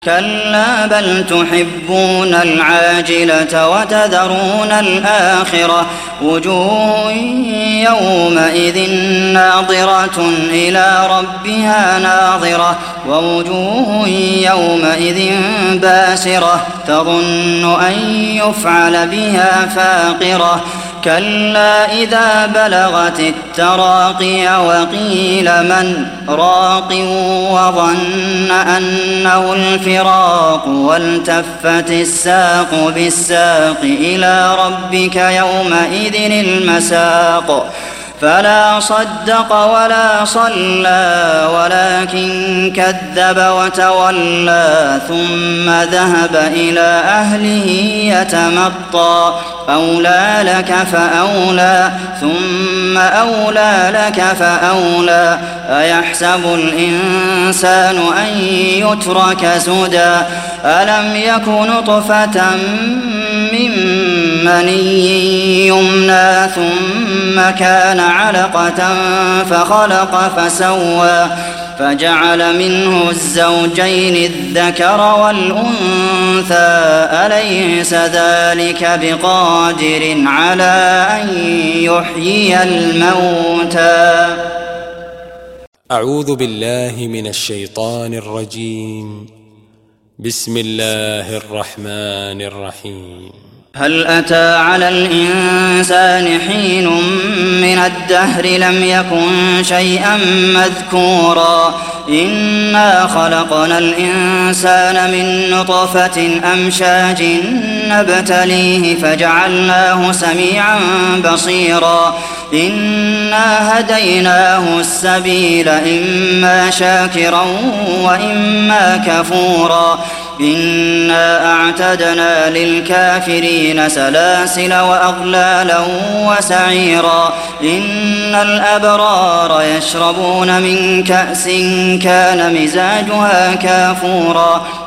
كلا بل تحبون العاجلة وتذرون الآخرة وجوه يومئذ ناظرة إلى ربها ناظرة ووجوه يومئذ باسرة تظن أن يفعل بها فاقرة كلا إذا بلغت التراقي وقيل من راق وظن أنه الفراق والتفت الساق بالساق إلى ربك يومئذ المساق فلا صدق ولا صلى ولكن كذب وتولى ثم ذهب إلى أهله يتمطى أولى لك فأولى ثم أولى لك فأولى أيحسب الإنسان أن يترك سدى ألم يك نطفة من مني يمنى ثم كان علقة فخلق فسوى فجعل منه الزوجين الذكر والأنثى أليس ذلك بقادر على أن يحيي الموتى أعوذ بالله من الشيطان الرجيم. بسم الله الرحمن الرحيم. هل أتى على الإنسان حين من الدهر لم يكن شيئا مذكورا إنا خلقنا الإنسان من نطفة أمشاج نبتليه فجعلناه سميعا بصيرا إنا هديناه السبيل إما شاكرا وإما كفورا إنا أعتدنا للكافرين سلاسل وأغلالا وسعيرا إن الأبرار يشربون من كأس كان مزاجها كافورا